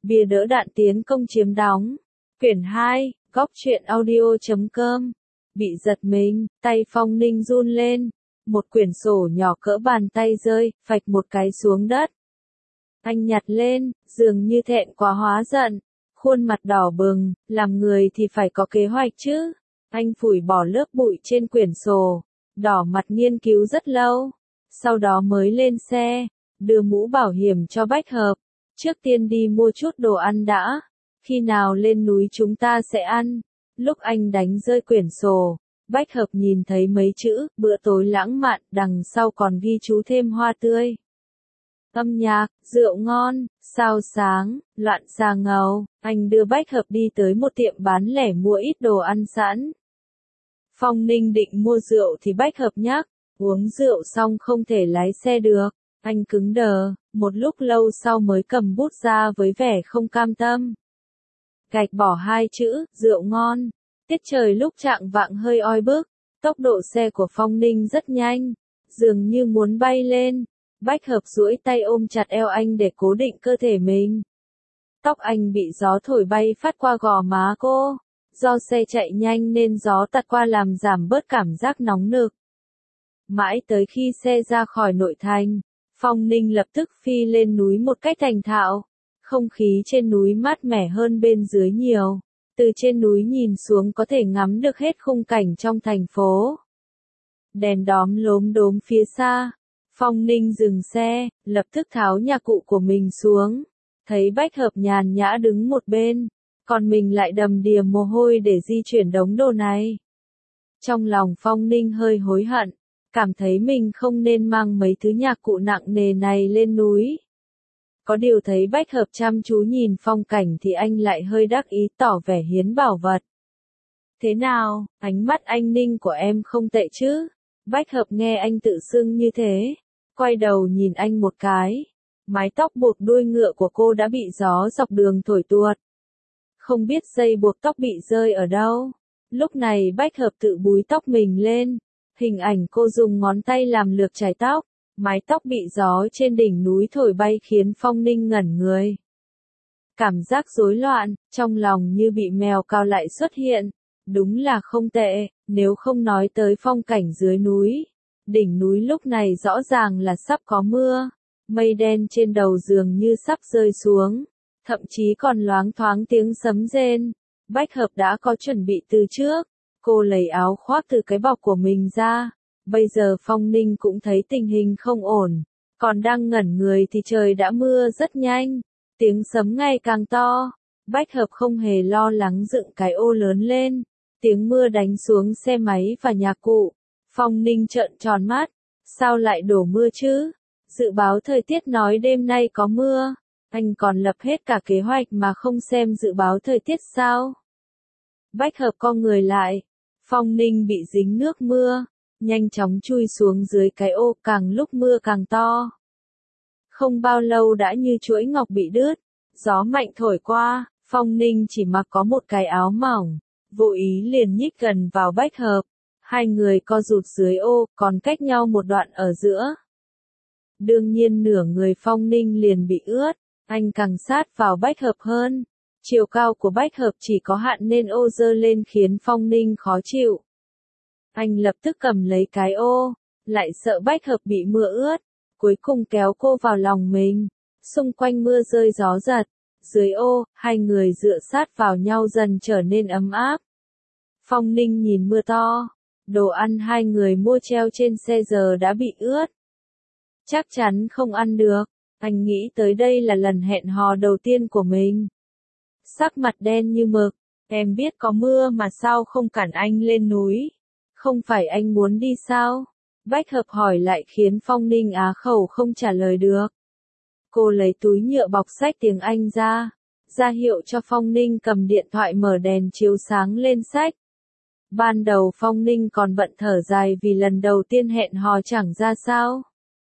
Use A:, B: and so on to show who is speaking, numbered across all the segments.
A: Bìa đỡ đạn tiến công chiếm đóng. Quyển 2, góc truyện audio.com. Bị giật mình, tay Phong Ninh run lên. Một quyển sổ nhỏ cỡ bàn tay rơi, phạch một cái xuống đất. Anh nhặt lên, dường như thẹn quá hóa giận. Khuôn mặt đỏ bừng, làm người thì phải có kế hoạch chứ. Anh phủi bỏ lớp bụi trên quyển sổ, đỏ mặt nghiên cứu rất lâu. Sau đó mới lên xe, đưa mũ bảo hiểm cho Bách Hợp. Trước tiên đi mua chút đồ ăn đã. Khi nào lên núi chúng ta sẽ ăn. Lúc anh đánh rơi quyển sổ, Bách Hợp nhìn thấy mấy chữ, bữa tối lãng mạn, đằng sau còn ghi chú thêm hoa tươi. Âm nhạc, rượu ngon, sao sáng, loạn xà ngầu. Anh đưa Bách Hợp đi tới một tiệm bán lẻ mua ít đồ ăn sẵn. Phong Ninh định mua rượu thì Bách Hợp nhắc, uống rượu xong không thể lái xe được. Anh cứng đờ, một lúc lâu sau mới cầm bút ra với vẻ không cam tâm. Gạch bỏ hai chữ, rượu ngon. Tiết trời lúc chạng vạng hơi oi bức, tốc độ xe của Phong Ninh rất nhanh, dường như muốn bay lên. Bách Hợp duỗi tay ôm chặt eo anh để cố định cơ thể mình. Tóc anh bị gió thổi bay phát qua gò má cô. Do xe chạy nhanh nên gió tạt qua làm giảm bớt cảm giác nóng nực. Mãi tới khi xe ra khỏi nội thành, Phong Ninh lập tức phi lên núi một cách thành thạo. Không khí trên núi mát mẻ hơn bên dưới nhiều. Từ trên núi nhìn xuống có thể ngắm được hết khung cảnh trong thành phố. Đèn đóm lốm đốm phía xa. Phong Ninh dừng xe, lập tức tháo nhạc cụ của mình xuống. Thấy Bách Hợp nhàn nhã đứng một bên, còn mình lại đầm đìa mồ hôi để di chuyển đống đồ này. Trong lòng Phong Ninh hơi hối hận, cảm thấy mình không nên mang mấy thứ nhạc cụ nặng nề này lên núi. Có điều thấy Bách Hợp chăm chú nhìn phong cảnh thì anh lại hơi đắc ý tỏ vẻ hiến bảo vật. Thế nào, ánh mắt anh Ninh của em không tệ chứ? Bách Hợp nghe anh tự xưng như thế, quay đầu nhìn anh một cái. Mái tóc buộc đuôi ngựa của cô đã bị gió dọc đường thổi tuột. Không biết dây buộc tóc bị rơi ở đâu. Lúc này Bách Hợp tự búi tóc mình lên. Hình ảnh cô dùng ngón tay làm lược chải tóc. Mái tóc bị gió trên đỉnh núi thổi bay khiến Phong Ninh ngẩn người. Cảm giác rối loạn, trong lòng như bị mèo cào lại xuất hiện. Đúng là không tệ, nếu không nói tới phong cảnh dưới núi. Đỉnh núi lúc này rõ ràng là sắp có mưa. Mây đen trên đầu dường như sắp rơi xuống. Thậm chí còn loáng thoáng tiếng sấm rên. Bách Hợp đã có chuẩn bị từ trước. Cô lấy áo khoác từ cái bọc của mình ra. Bây giờ Phong Ninh cũng thấy tình hình không ổn. Còn đang ngẩn người thì trời đã mưa rất nhanh. Tiếng sấm ngày càng to. Bách Hợp không hề lo lắng dựng cái ô lớn lên. Tiếng mưa đánh xuống xe máy và nhạc cụ. Phong Ninh trợn tròn mắt. Sao lại đổ mưa chứ? Dự báo thời tiết nói đêm nay có mưa. Anh còn lập hết cả kế hoạch mà không xem dự báo thời tiết sao? Bách Hợp co người lại. Phong Ninh bị dính nước mưa. Nhanh chóng chui xuống dưới cái ô, càng lúc mưa càng to. Không bao lâu đã như chuỗi ngọc bị đứt. Gió mạnh thổi qua, Phong Ninh chỉ mặc có một cái áo mỏng. Vô ý liền nhích gần vào Bách Hợp. Hai người co rụt dưới ô, còn cách nhau một đoạn ở giữa. Đương nhiên nửa người Phong Ninh liền bị ướt. Anh càng sát vào Bách Hợp hơn. Chiều cao của Bách Hợp chỉ có hạn nên ô dơ lên khiến Phong Ninh khó chịu. Anh lập tức cầm lấy cái ô, lại sợ Bách Hợp bị mưa ướt. Cuối cùng kéo cô vào lòng mình. Xung quanh mưa rơi gió giật. Dưới ô, hai người dựa sát vào nhau dần trở nên ấm áp. Phong Ninh nhìn mưa to. Đồ ăn hai người mua treo trên xe giờ đã bị ướt. Chắc chắn không ăn được. Anh nghĩ tới đây là lần hẹn hò đầu tiên của mình. Sắc mặt đen như mực. Em biết có mưa mà sao không cản anh lên núi? Không phải anh muốn đi sao? Bách Hợp hỏi lại khiến Phong Ninh á khẩu không trả lời được. Cô lấy túi nhựa bọc sách tiếng Anh ra hiệu cho Phong Ninh cầm điện thoại mở đèn chiếu sáng lên sách. Ban đầu Phong Ninh còn bận thở dài vì lần đầu tiên hẹn hò chẳng ra sao.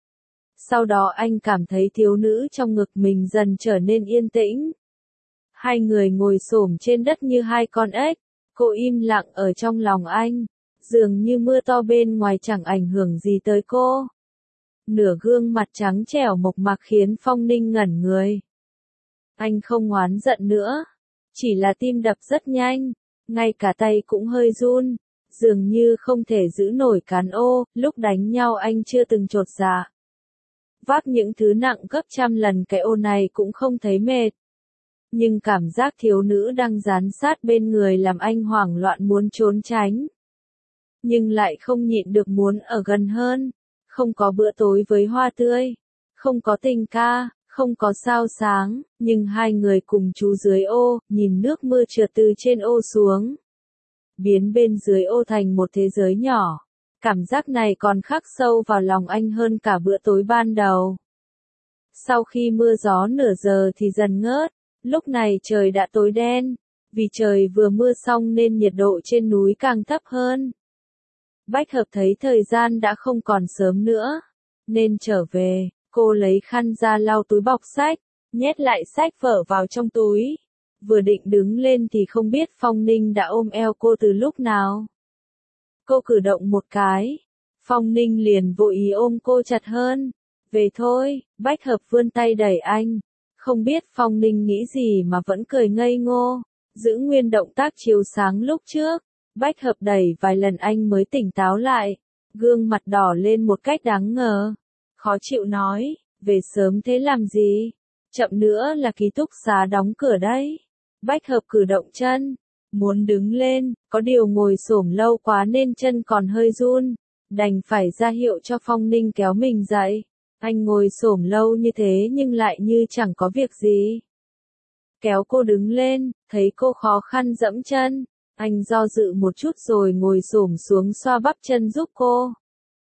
A: Sau đó anh cảm thấy thiếu nữ trong ngực mình dần trở nên yên tĩnh. Hai người ngồi xổm trên đất như hai con ếch. Cô im lặng ở trong lòng anh. Dường như mưa to bên ngoài chẳng ảnh hưởng gì tới cô. Nửa gương mặt trắng trẻo mộc mạc khiến Phong Ninh ngẩn người. Anh không oán giận nữa. Chỉ là tim đập rất nhanh. Ngay cả tay cũng hơi run. Dường như không thể giữ nổi cán ô. Lúc đánh nhau anh chưa từng chột dạ. Vác những thứ nặng gấp trăm lần cái ô này cũng không thấy mệt. Nhưng cảm giác thiếu nữ đang dán sát bên người làm anh hoảng loạn muốn trốn tránh. Nhưng lại không nhịn được muốn ở gần hơn. Không có bữa tối với hoa tươi. Không có tình ca, không có sao sáng, nhưng hai người cùng trú dưới ô, nhìn nước mưa trượt từ trên ô xuống. Biến bên dưới ô thành một thế giới nhỏ. Cảm giác này còn khắc sâu vào lòng anh hơn cả bữa tối ban đầu. Sau khi mưa gió nửa giờ thì dần ngớt, lúc này trời đã tối đen, vì trời vừa mưa xong nên nhiệt độ trên núi càng thấp hơn. Bách Hợp thấy thời gian đã không còn sớm nữa, nên trở về, cô lấy khăn ra lau túi bọc sách, nhét lại sách vở vào trong túi. Vừa định đứng lên thì không biết Phong Ninh đã ôm eo cô từ lúc nào. Cô cử động một cái, Phong Ninh liền vội ý ôm cô chặt hơn. Về thôi, Bách Hợp vươn tay đẩy anh. Không biết Phong Ninh nghĩ gì mà vẫn cười ngây ngô, giữ nguyên động tác chiếu sáng lúc trước. Bách Hợp đẩy vài lần anh mới tỉnh táo lại, gương mặt đỏ lên một cách đáng ngờ. Khó chịu nói, về sớm thế làm gì? Chậm nữa là ký túc xá đóng cửa đấy. Bách Hợp cử động chân, muốn đứng lên, có điều ngồi xổm lâu quá nên chân còn hơi run, đành phải ra hiệu cho Phong Ninh kéo mình dậy. Anh ngồi xổm lâu như thế nhưng lại như chẳng có việc gì. Kéo cô đứng lên, thấy cô khó khăn dẫm chân, anh do dự một chút rồi ngồi xổm xuống xoa bắp chân giúp cô.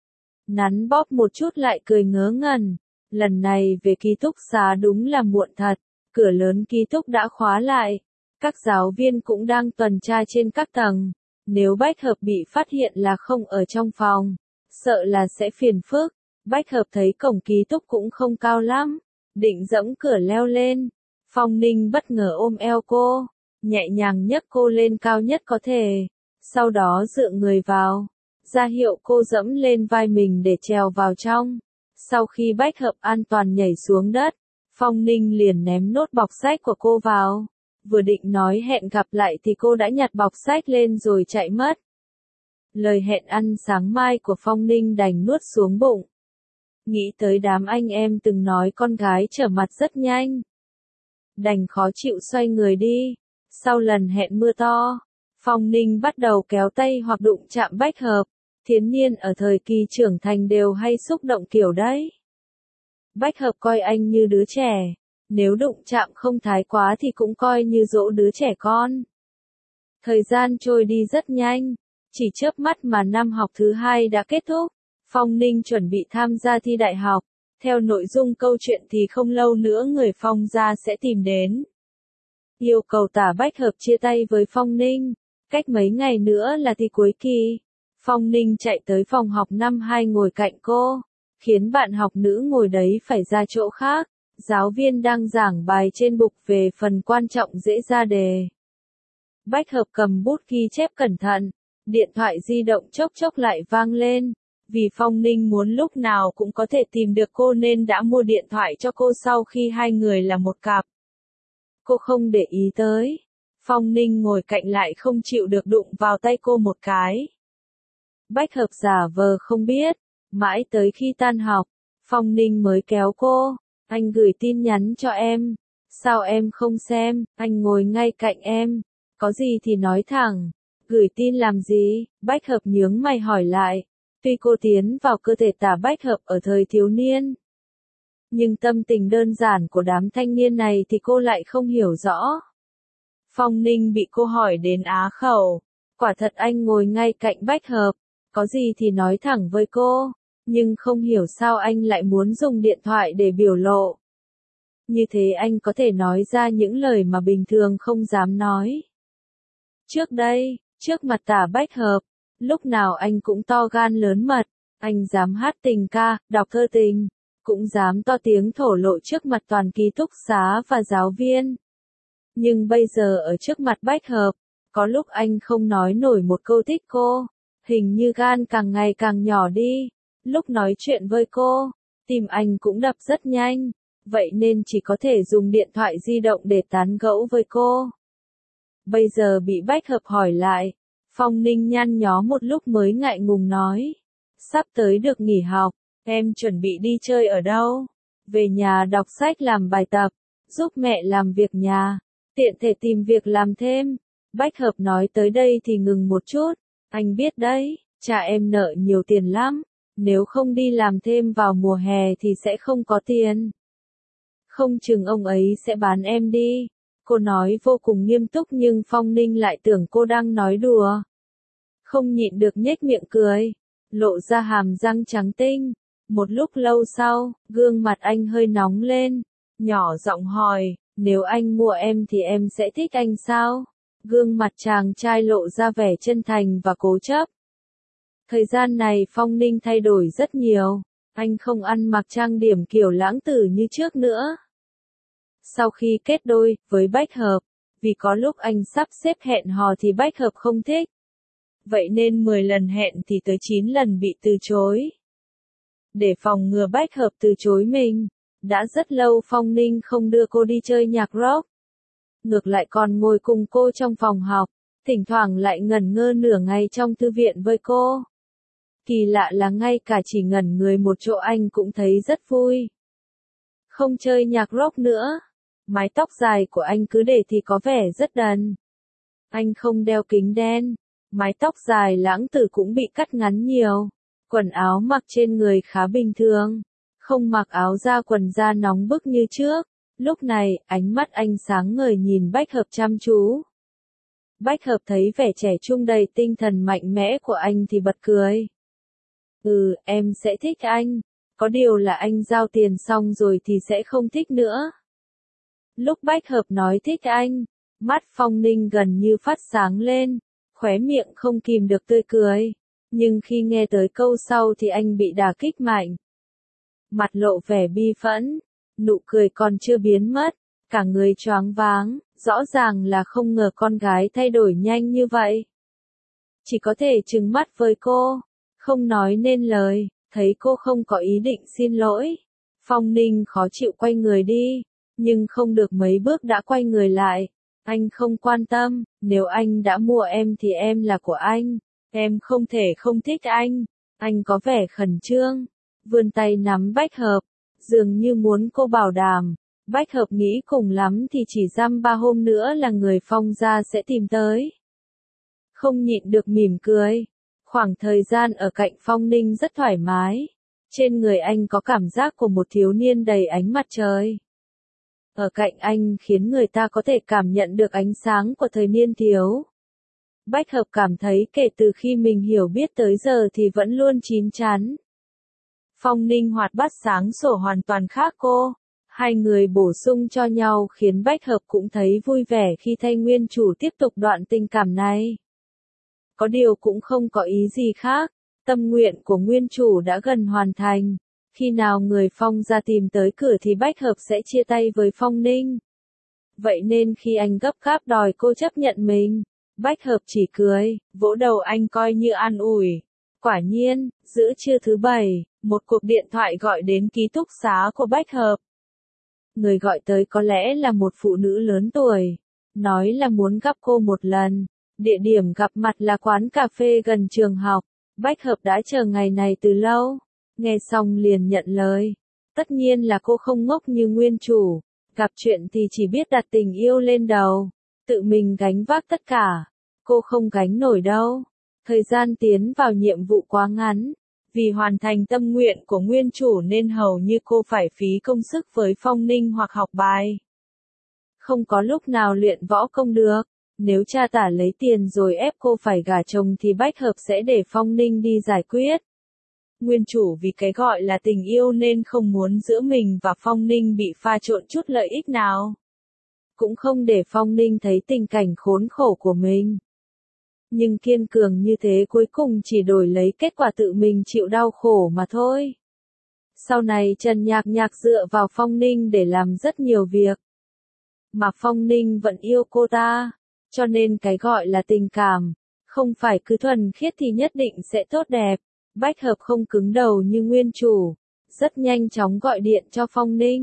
A: Nắn bóp một chút lại cười ngớ ngẩn. Lần này về ký túc xá đúng là muộn thật, cửa lớn ký túc đã khóa lại. Các giáo viên cũng đang tuần tra trên các tầng. Nếu Bách Hợp bị phát hiện là không ở trong phòng, sợ là sẽ phiền phức. Bách Hợp thấy cổng ký túc cũng không cao lắm, định dẫm cửa leo lên. Phong Ninh bất ngờ ôm eo cô, nhẹ nhàng nhấc cô lên cao nhất có thể, sau đó dựa người vào, ra hiệu cô dẫm lên vai mình để trèo vào trong. Sau khi Bách Hợp an toàn nhảy xuống đất, Phong Ninh liền ném nốt bọc sách của cô vào. Vừa định nói hẹn gặp lại thì cô đã nhặt bọc sách lên rồi chạy mất. Lời hẹn ăn sáng mai của Phong Ninh đành nuốt xuống bụng. Nghĩ tới đám anh em từng nói con gái trở mặt rất nhanh. Đành khó chịu xoay người đi. Sau lần hẹn mưa to, Phong Ninh bắt đầu kéo tay hoặc đụng chạm Bách Hợp. Thiến niên ở thời kỳ trưởng thành đều hay xúc động kiểu đấy. Bách Hợp coi anh như đứa trẻ. Nếu đụng chạm không thái quá thì cũng coi như dỗ đứa trẻ con. Thời gian trôi đi rất nhanh. Chỉ chớp mắt mà năm học thứ 2 đã kết thúc. Phong Ninh chuẩn bị tham gia thi đại học. Theo nội dung câu chuyện thì không lâu nữa người Phong gia sẽ tìm đến. Yêu cầu Tả Bách Hợp chia tay với Phong Ninh. Cách mấy ngày nữa là thi cuối kỳ. Phong Ninh chạy tới phòng học năm 2 ngồi cạnh cô. Khiến bạn học nữ ngồi đấy phải ra chỗ khác. Giáo viên đang giảng bài trên bục về phần quan trọng dễ ra đề. Bách Hợp cầm bút ghi chép cẩn thận. Điện thoại di động chốc chốc lại vang lên. Vì Phong Ninh muốn lúc nào cũng có thể tìm được cô nên đã mua điện thoại cho cô sau khi hai người là một cặp. Cô không để ý tới. Phong Ninh ngồi cạnh lại không chịu được đụng vào tay cô một cái. Bách Hợp giả vờ không biết. Mãi tới khi tan học, Phong Ninh mới kéo cô. Anh gửi tin nhắn cho em. Sao em không xem, anh ngồi ngay cạnh em. Có gì thì nói thẳng. Gửi tin làm gì? Bách Hợp nhướng mày hỏi lại. Tuy cô tiến vào cơ thể Tả Bách Hợp ở thời thiếu niên, nhưng tâm tình đơn giản của đám thanh niên này thì cô lại không hiểu rõ. Phong Ninh bị cô hỏi đến á khẩu. Quả thật anh ngồi ngay cạnh Bách Hợp. Có gì thì nói thẳng với cô. Nhưng không hiểu sao anh lại muốn dùng điện thoại để biểu lộ. Như thế anh có thể nói ra những lời mà bình thường không dám nói. Trước đây, trước mặt Tả Bách Hợp, lúc nào anh cũng to gan lớn mật. Anh dám hát tình ca, đọc thơ tình. Cũng dám to tiếng thổ lộ trước mặt toàn ký túc xá và giáo viên. Nhưng bây giờ ở trước mặt Bách Hợp, có lúc anh không nói nổi một câu thích cô. Hình như gan càng ngày càng nhỏ đi. Lúc nói chuyện với cô, tim anh cũng đập rất nhanh. vậy nên chỉ có thể dùng điện thoại di động để tán gẫu với cô. Bây giờ bị Bách Hợp hỏi lại, Phong Ninh nhăn nhó một lúc mới ngại ngùng nói. Sắp tới được nghỉ học, em chuẩn bị đi chơi ở đâu? Về nhà đọc sách làm bài tập, giúp mẹ làm việc nhà, tiện thể tìm việc làm thêm. Bách Hợp nói tới đây thì ngừng một chút, anh biết đấy, cha em nợ nhiều tiền lắm, nếu không đi làm thêm vào mùa hè thì sẽ không có tiền. Không chừng ông ấy sẽ bán em đi. Cô nói vô cùng nghiêm túc nhưng Phong Ninh lại tưởng cô đang nói đùa. Không nhịn được nhếch miệng cười, lộ ra hàm răng trắng tinh. Một lúc lâu sau, gương mặt anh hơi nóng lên, nhỏ giọng hỏi, nếu anh mua em thì em sẽ thích anh sao? Gương mặt chàng trai lộ ra vẻ chân thành và cố chấp. Thời gian này Phong Ninh thay đổi rất nhiều, anh không ăn mặc trang điểm kiểu lãng tử như trước nữa. Sau khi kết đôi với Bách Hợp, vì có lúc anh sắp xếp hẹn hò thì Bách Hợp không thích. Vậy nên 10 lần hẹn thì tới 9 lần bị từ chối. Để phòng ngừa Bách Hợp từ chối mình, đã rất lâu Phong Ninh không đưa cô đi chơi nhạc rock. Ngược lại còn ngồi cùng cô trong phòng học, thỉnh thoảng lại ngẩn ngơ nửa ngày trong thư viện với cô. Kỳ lạ là ngay cả chỉ ngẩn người một chỗ anh cũng thấy rất vui. Không chơi nhạc rock nữa. Mái tóc dài của anh cứ để thì có vẻ rất đần. Anh không đeo kính đen. Mái tóc dài lãng tử cũng bị cắt ngắn nhiều. Quần áo mặc trên người khá bình thường. Không mặc áo da quần da nóng bức như trước. Lúc này, ánh mắt anh sáng ngời nhìn Bách Hợp chăm chú. Bách Hợp thấy vẻ trẻ trung đầy tinh thần mạnh mẽ của anh thì bật cười. Em sẽ thích anh. Có điều là anh giao tiền xong rồi thì sẽ không thích nữa. Lúc Bách Hợp nói thích anh, mắt Phong Ninh gần như phát sáng lên, khóe miệng không kìm được tươi cười. Nhưng khi nghe tới câu sau thì anh bị đả kích mạnh. Mặt lộ vẻ bi phẫn, nụ cười còn chưa biến mất, cả người choáng váng, rõ ràng là không ngờ con gái thay đổi nhanh như vậy. Chỉ có thể trừng mắt với cô, không nói nên lời, thấy cô không có ý định xin lỗi. Phong Ninh khó chịu quay người đi, nhưng không được mấy bước đã quay người lại. Anh không quan tâm, nếu anh đã mua em thì em là của anh, em không thể không thích anh. Anh có vẻ khẩn trương, vươn tay nắm Bách Hợp, dường như muốn cô bảo đảm. Bách Hợp nghĩ cùng lắm thì chỉ dăm 3 hôm nữa là người Phong gia sẽ tìm tới. Không nhịn được mỉm cười. Khoảng thời gian ở cạnh Phong Ninh rất thoải mái. Trên người anh có cảm giác của một thiếu niên đầy ánh mặt trời. Ở cạnh anh khiến người ta có thể cảm nhận được ánh sáng của thời niên thiếu. Bách Hợp cảm thấy kể từ khi mình hiểu biết tới giờ thì vẫn luôn chín chắn. Phong Ninh hoạt bát sáng sủa hoàn toàn khác cô. Hai người bổ sung cho nhau khiến Bách Hợp cũng thấy vui vẻ khi thay nguyên chủ tiếp tục đoạn tình cảm này. Có điều cũng không có ý gì khác. Tâm nguyện của nguyên chủ đã gần hoàn thành. Khi nào người Phong ra tìm tới cửa thì Bách Hợp sẽ chia tay với Phong Ninh. Vậy nên khi anh gấp gáp đòi cô chấp nhận mình, Bách Hợp chỉ cười, vỗ đầu anh coi như an ủi. Quả nhiên, giữa trưa thứ Bảy, một cuộc điện thoại gọi đến ký túc xá của Bách Hợp. Người gọi tới có lẽ là một phụ nữ lớn tuổi, nói là muốn gặp cô một lần. Địa điểm gặp mặt là quán cà phê gần trường học. Bách Hợp đã chờ ngày này từ lâu. Nghe xong liền nhận lời. Tất nhiên là cô không ngốc như nguyên chủ. Gặp chuyện thì chỉ biết đặt tình yêu lên đầu. Tự mình gánh vác tất cả. Cô không gánh nổi đâu. Thời gian tiến vào nhiệm vụ quá ngắn. Vì hoàn thành tâm nguyện của nguyên chủ nên hầu như cô phải phí công sức với Phong Ninh hoặc học bài. Không có lúc nào luyện võ công được. Nếu cha tả lấy tiền rồi ép cô phải gả chồng thì Bách Hợp sẽ để Phong Ninh đi giải quyết. Nguyên chủ vì cái gọi là tình yêu nên không muốn giữa mình và Phong Ninh bị pha trộn chút lợi ích nào. Cũng không để Phong Ninh thấy tình cảnh khốn khổ của mình. Nhưng kiên cường như thế cuối cùng chỉ đổi lấy kết quả tự mình chịu đau khổ mà thôi. Sau này Trần Nhạc Nhạc dựa vào Phong Ninh để làm rất nhiều việc. Mà Phong Ninh vẫn yêu cô ta. Cho nên cái gọi là tình cảm, không phải cứ thuần khiết thì nhất định sẽ tốt đẹp. Bách Hợp không cứng đầu như nguyên chủ, rất nhanh chóng gọi điện cho Phong Ninh.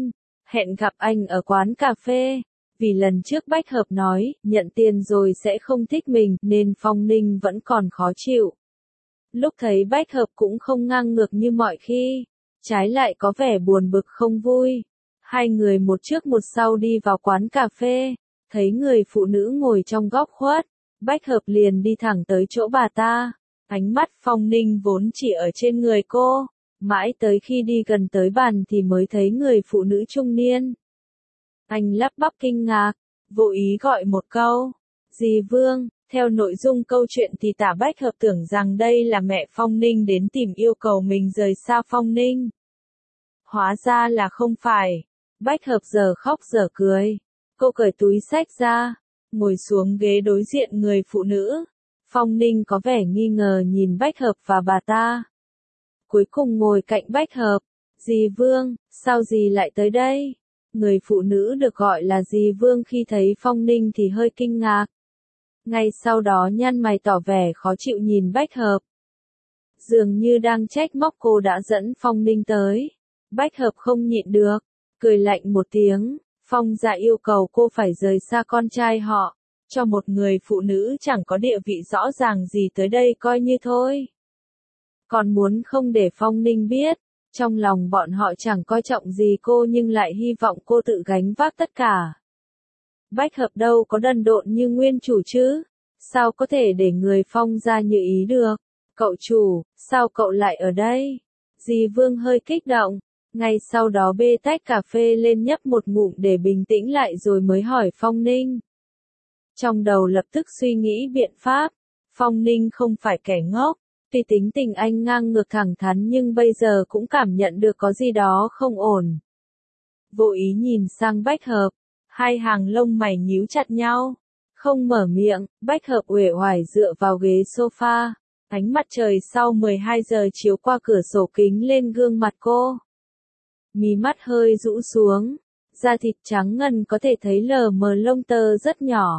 A: hẹn gặp anh ở quán cà phê. Vì lần trước Bách Hợp nói, nhận tiền rồi sẽ không thích mình, nên Phong Ninh vẫn còn khó chịu. Lúc thấy Bách Hợp cũng không ngang ngược như mọi khi, trái lại có vẻ buồn bực không vui. Hai người một trước một sau đi vào quán cà phê, thấy người phụ nữ ngồi trong góc khuất, Bách Hợp liền đi thẳng tới chỗ bà ta. Ánh mắt Phong Ninh vốn chỉ ở trên người cô, mãi tới khi đi gần tới bàn thì mới thấy người phụ nữ trung niên. Anh lắp bắp kinh ngạc, vô ý gọi một câu, dì Vương. Theo nội dung câu chuyện thì Tả Bách Hợp tưởng rằng đây là mẹ Phong Ninh đến tìm yêu cầu mình rời xa Phong Ninh. Hóa ra là không phải. Bách Hợp giờ khóc giờ cười. Cô cởi túi xách ra, ngồi xuống ghế đối diện người phụ nữ. Phong Ninh có vẻ nghi ngờ nhìn Bách Hợp và bà ta. Cuối cùng ngồi cạnh Bách Hợp. Dì Vương, sao dì lại tới đây? Người phụ nữ được gọi là dì Vương khi thấy Phong Ninh thì hơi kinh ngạc. Ngay sau đó nhăn mày tỏ vẻ khó chịu nhìn Bách Hợp. Dường như đang trách móc cô đã dẫn Phong Ninh tới. Bách Hợp không nhịn được, cười lạnh một tiếng. Phong gia yêu cầu cô phải rời xa con trai họ. Cho một người phụ nữ chẳng có địa vị rõ ràng gì tới đây coi như thôi. Còn muốn không để Phong Ninh biết, trong lòng bọn họ chẳng coi trọng gì cô nhưng lại hy vọng cô tự gánh vác tất cả. Bách Hợp đâu có đần độn như nguyên chủ chứ, sao có thể để người Phong gia như ý được. Cậu chủ, sao cậu lại ở đây? Dì Vương hơi kích động, ngay sau đó bê tách cà phê lên nhấp một ngụm để bình tĩnh lại rồi mới hỏi Phong Ninh. Trong đầu lập tức suy nghĩ biện pháp, Phong Ninh không phải kẻ ngốc, tuy tính tình anh ngang ngược thẳng thắn nhưng bây giờ cũng cảm nhận được có gì đó không ổn. Vô ý nhìn sang Bách Hợp, hai hàng lông mày nhíu chặt nhau, không mở miệng. Bách Hợp uể oải dựa vào ghế sofa, ánh mặt trời sau 12 giờ chiếu qua cửa sổ kính lên gương mặt cô. Mí mắt hơi rũ xuống, da thịt trắng ngần có thể thấy lờ mờ lông tơ rất nhỏ.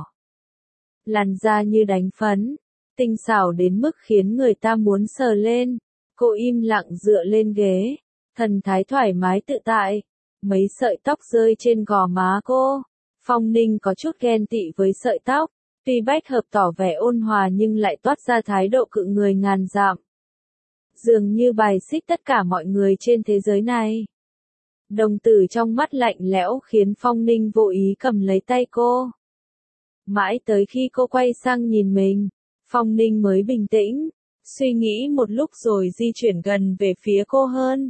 A: Làn da như đánh phấn, tinh xảo đến mức khiến người ta muốn sờ lên. Cô im lặng dựa lên ghế, thần thái thoải mái tự tại. Mấy sợi tóc rơi trên gò má cô. Phong Ninh có chút ghen tị với sợi tóc, tuy Bách Hợp tỏ vẻ ôn hòa nhưng lại toát ra thái độ cự người ngàn dặm. Dường như bài xích tất cả mọi người trên thế giới này. Đồng tử trong mắt lạnh lẽo khiến Phong Ninh vô ý cầm lấy tay cô. Mãi tới khi cô quay sang nhìn mình, Phong Ninh mới bình tĩnh, suy nghĩ một lúc rồi di chuyển gần về phía cô hơn.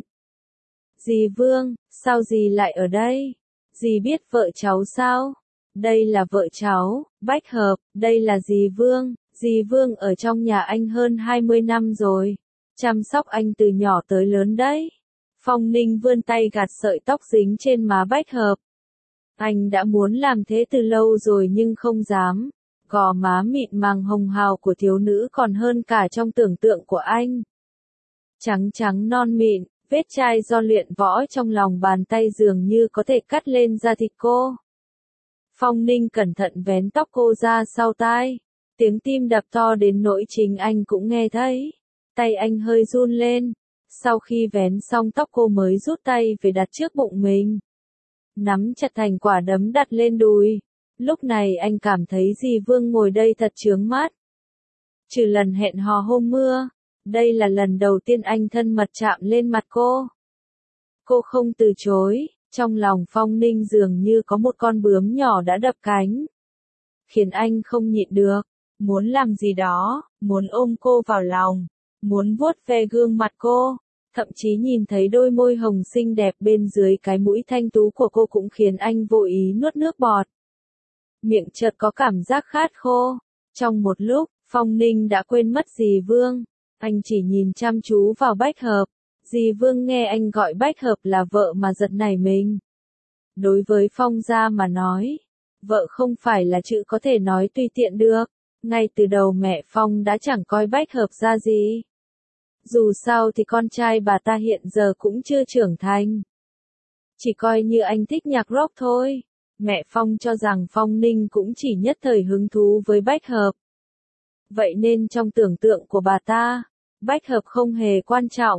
A: Dì Vương, sao dì lại ở đây? Dì biết vợ cháu sao? Đây là vợ cháu, Bách Hợp, đây là dì Vương. Dì Vương ở trong nhà anh hơn 20 năm rồi, chăm sóc anh từ nhỏ tới lớn đấy. Phong Ninh vươn tay gạt sợi tóc dính trên má Bách Hợp. Anh đã muốn làm thế từ lâu rồi nhưng không dám. Gò má mịn màng hồng hào của thiếu nữ còn hơn cả trong tưởng tượng của anh. Trắng trắng non mịn, vết chai do luyện võ trong lòng bàn tay dường như có thể cắt lên da thịt cô. Phong Ninh cẩn thận vén tóc cô ra sau tai. Tiếng tim đập to đến nỗi chính anh cũng nghe thấy. Tay anh hơi run lên. Sau khi vén xong tóc cô mới rút tay về đặt trước bụng mình. Nắm chặt thành quả đấm đặt lên đùi. Lúc này anh cảm thấy dì Vương ngồi đây thật chướng mắt. Trừ lần hẹn hò hôm mưa, đây là lần đầu tiên anh thân mật chạm lên mặt cô. Cô không từ chối, trong lòng Phong Ninh dường như có một con bướm nhỏ đã đập cánh. Khiến anh không nhịn được, muốn làm gì đó, muốn ôm cô vào lòng, muốn vuốt ve gương mặt cô. Thậm chí nhìn thấy đôi môi hồng xinh đẹp bên dưới cái mũi thanh tú của cô cũng khiến anh vô ý nuốt nước bọt. Miệng chợt có cảm giác khát khô. Trong một lúc, Phong Ninh đã quên mất dì Vương. Anh chỉ nhìn chăm chú vào Bách Hợp. Dì Vương nghe anh gọi Bách Hợp là vợ mà giật nảy mình. Đối với Phong gia mà nói, vợ không phải là chữ có thể nói tùy tiện được. Ngay từ đầu mẹ Phong đã chẳng coi Bách Hợp ra gì. Dù sao thì con trai bà ta hiện giờ cũng chưa trưởng thành. Chỉ coi như anh thích nhạc rock thôi. Mẹ Phong cho rằng Phong Ninh cũng chỉ nhất thời hứng thú với Bách Hợp. Vậy nên trong tưởng tượng của bà ta, Bách Hợp không hề quan trọng.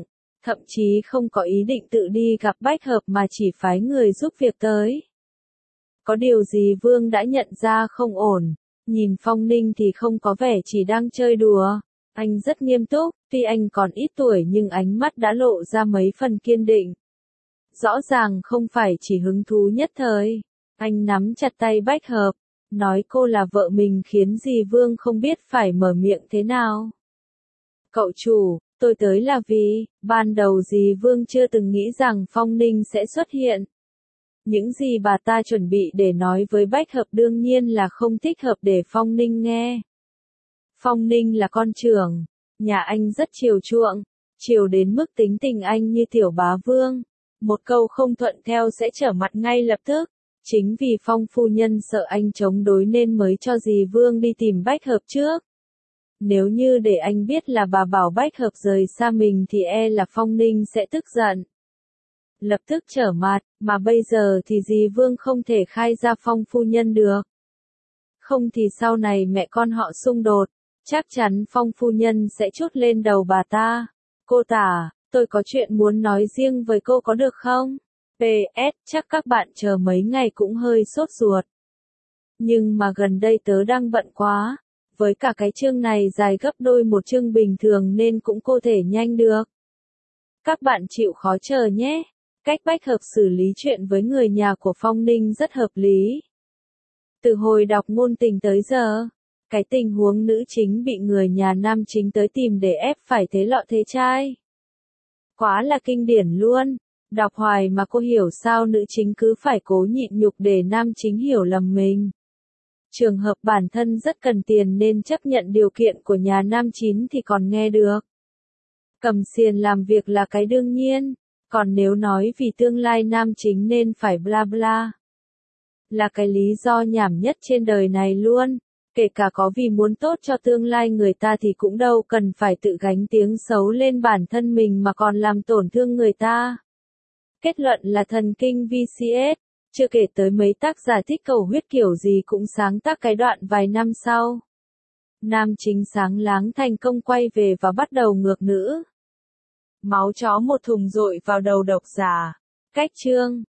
A: thậm chí không có ý định tự đi gặp Bách Hợp mà chỉ phái người giúp việc tới. Có điều gì Vương đã nhận ra không ổn, nhìn Phong Ninh thì không có vẻ chỉ đang chơi đùa, anh rất nghiêm túc, tuy anh còn ít tuổi nhưng ánh mắt đã lộ ra mấy phần kiên định. Rõ ràng không phải chỉ hứng thú nhất thời, anh nắm chặt tay Bách Hợp, nói cô là vợ mình khiến dì Vương không biết phải mở miệng thế nào. Cậu chủ, tôi tới là vì, ban đầu dì Vương chưa từng nghĩ rằng Phong Ninh sẽ xuất hiện. Những gì bà ta chuẩn bị để nói với Bách Hợp đương nhiên là không thích hợp để Phong Ninh nghe. Phong Ninh là con trưởng, nhà anh rất chiều chuộng, chiều đến mức tính tình anh như tiểu bá vương. Một câu không thuận theo sẽ trở mặt ngay lập tức. Chính vì Phong phu nhân sợ anh chống đối nên mới cho dì Vương đi tìm Bách Hợp trước. Nếu như để anh biết là bà bảo Bách Hợp rời xa mình thì e là Phong Ninh sẽ tức giận. Lập tức trở mặt, mà bây giờ thì dì Vương không thể khai ra Phong phu nhân được. Không thì sau này mẹ con họ xung đột, chắc chắn Phong phu nhân sẽ trút lên đầu bà ta. Cô Tả, tôi có chuyện muốn nói riêng với cô có được không? PS, chắc các bạn chờ mấy ngày cũng hơi sốt ruột. Nhưng mà gần đây tớ đang bận quá, với cả cái chương này dài gấp đôi một chương bình thường nên cũng có thể nhanh được. Các bạn chịu khó chờ nhé. Cách Bách Hợp xử lý chuyện với người nhà của Phong Ninh rất hợp lý. Từ hồi đọc ngôn tình tới giờ, cái tình huống nữ chính bị người nhà nam chính tới tìm để ép phải thế lọ thế trai. Quá là kinh điển luôn. Đọc hoài mà cô hiểu sao nữ chính cứ phải cố nhịn nhục để nam chính hiểu lầm mình. Trường hợp bản thân rất cần tiền nên chấp nhận điều kiện của nhà nam chính thì còn nghe được. Cầm xiềng làm việc là cái đương nhiên, còn nếu nói vì tương lai nam chính nên phải bla bla. Là cái lý do nhảm nhất trên đời này luôn, kể cả có vì muốn tốt cho tương lai người ta thì cũng đâu cần phải tự gánh tiếng xấu lên bản thân mình mà còn làm tổn thương người ta. Kết luận là thần kinh VCS, chưa kể tới mấy tác giả thích cầu huyết kiểu gì cũng sáng tác cái đoạn vài năm sau. Nam chính sáng láng thành công quay về và bắt đầu ngược nữ. Máu chó một thùng dội vào đầu độc giả. Cách chương